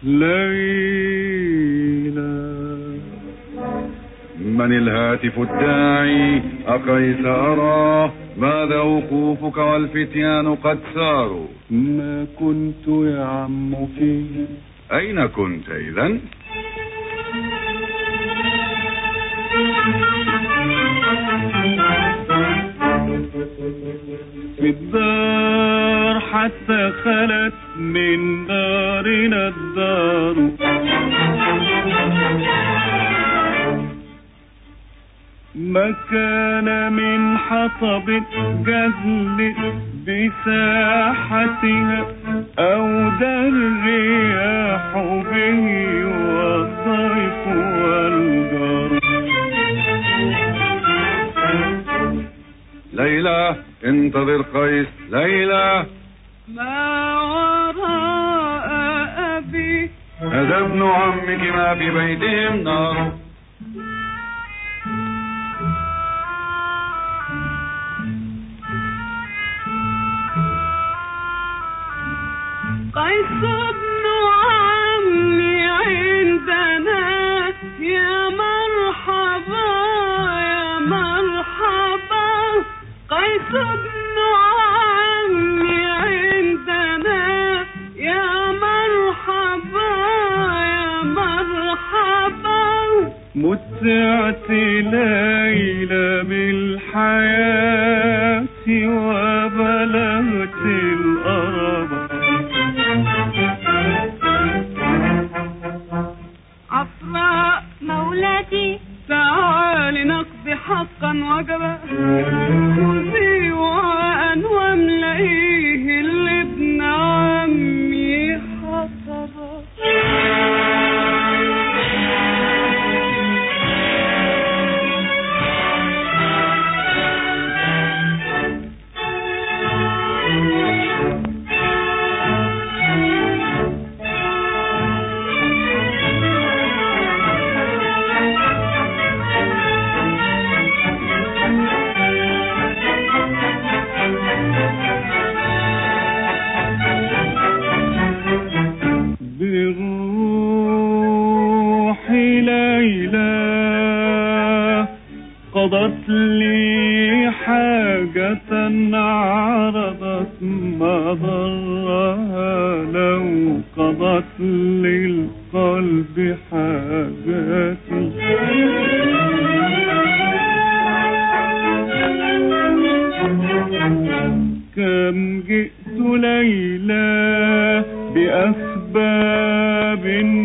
ليلى. من الهاتف الداعي؟ أقيس أراه، ماذا وقوفك والفتيان قد ساروا؟ ما كنت يا عم فيه. أين كنت إذن؟ في الدار حتى خلت من دارنا الدار، ما كان من حطب جزل بساحتها أو الرياح به والضيف والجار. ليلى انتظر قيس. ليلى. ما وراء أبي؟ هذا ابن عمك، ما في بيتهم نار. قيس ابن عمي عندنا، يا مرحبا يا مرحبا. قيس ابن عمي عندنا، يا مرحبا يا مرحبا. متعت ليلى بالحياة وبلغت الأرض. عفراء مولاتي، تعالي نقضي حقا وجبا. خذي وعاء واملئيه لابن عمي حطبا. قضت لي حاجة عرضت ما ضرها، لو قضت للقلب حاجاتي. كم جئت ليلى بأسباب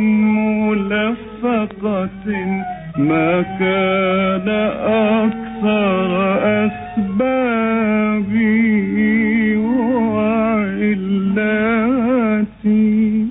ملفقة، ما كان أكثر أسبابي وعلاتي.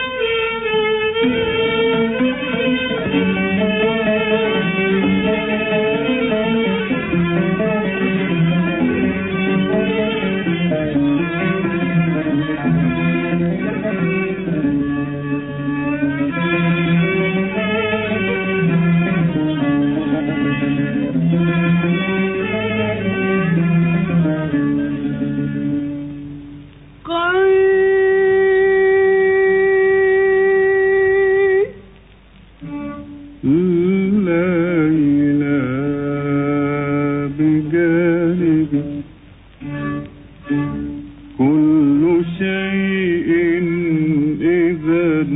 كل شيء إذا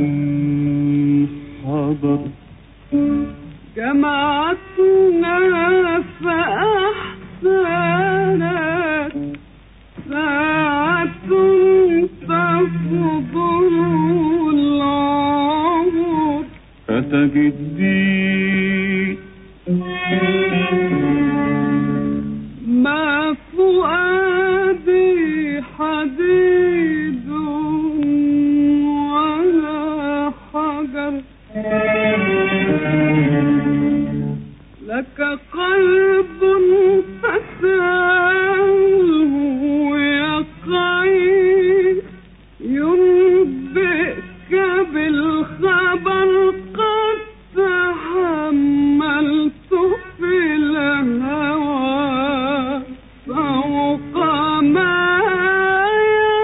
حضر، جمعتنا فأحسنت ساعة تفضل العمر. فتجدي ما فؤادي حديد ولا حجر، لك قلب فسأله يقين، ينبئك بالخبر قد تحملت في الهوى فوق ما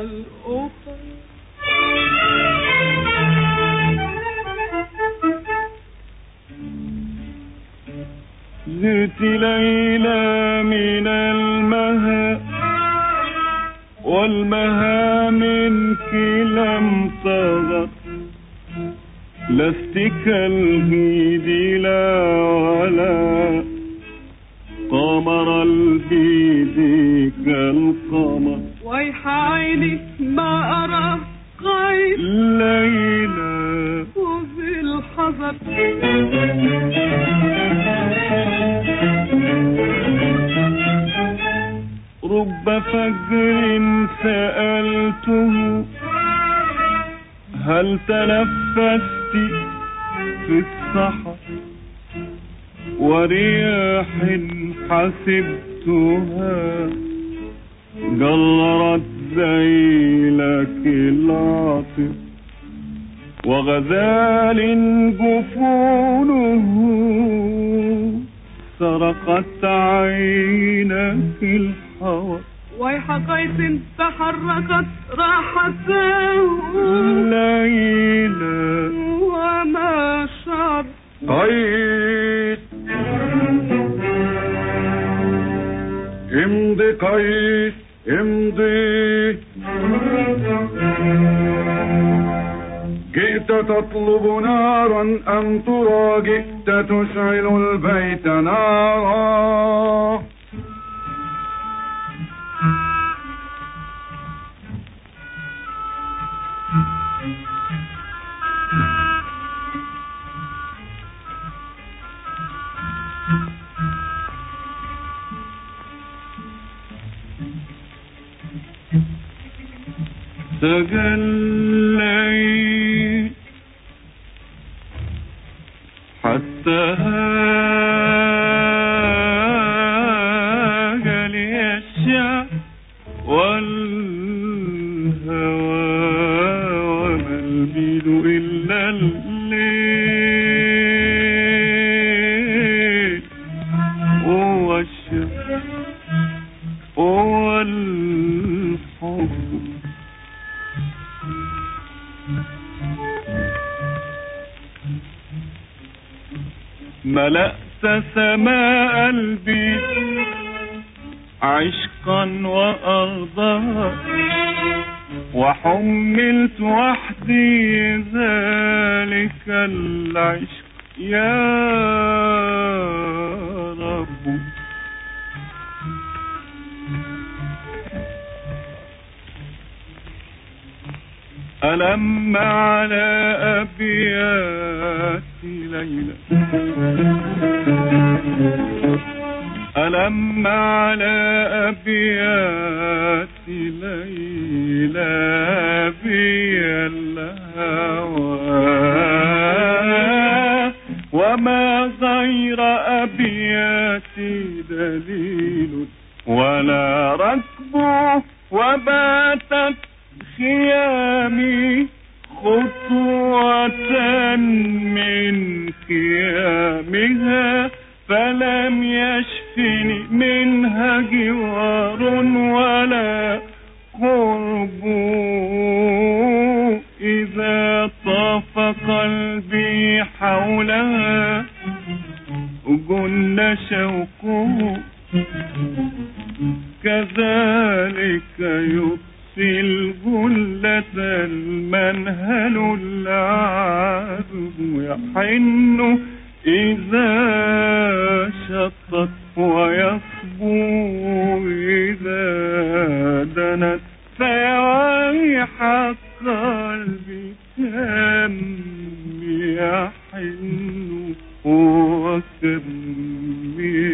الأخر. زرت ليلى من المها والمها منك لم تغط، لست كالبيد لا ولا قمر البيد كالقمر. ويح عيني ما أرى غير ليلى وفي الحذر. رب فجر سألته هل تنفست في الصحا، ورياح حسبتها جرت ذيلك العاطف، وغزال جفونه سرقت عينك الحور. ويح قيس تحركت راحته ليلى وما شعر. قيس امضي قيس امضي، جئت تطلب نارا أم ترى جئت تشعل البيت نارا. تجليت حتى هاج لي الشعب والهوى، وما البيد إلا الليل والشعب والحب. ملأت سماء البيت عشقا وأرضها، وحملت وحدي ذلك العشق يا رب. ألم على أبيات ليلى، ألم على أبيات ليلى بي الهوى، وما غير أبياتي دليل ولا ركب، وباتت خيامي خطوة من خيامها، فلم يشفني منها جوار ولا قرب. إذا طاف قلبي حولها جن شوقه، كذلك يطفي الجلة المنهل العذب، يحن إذا شطت ويصبو إذا دنت، فيويح قلبي كم يحن وكم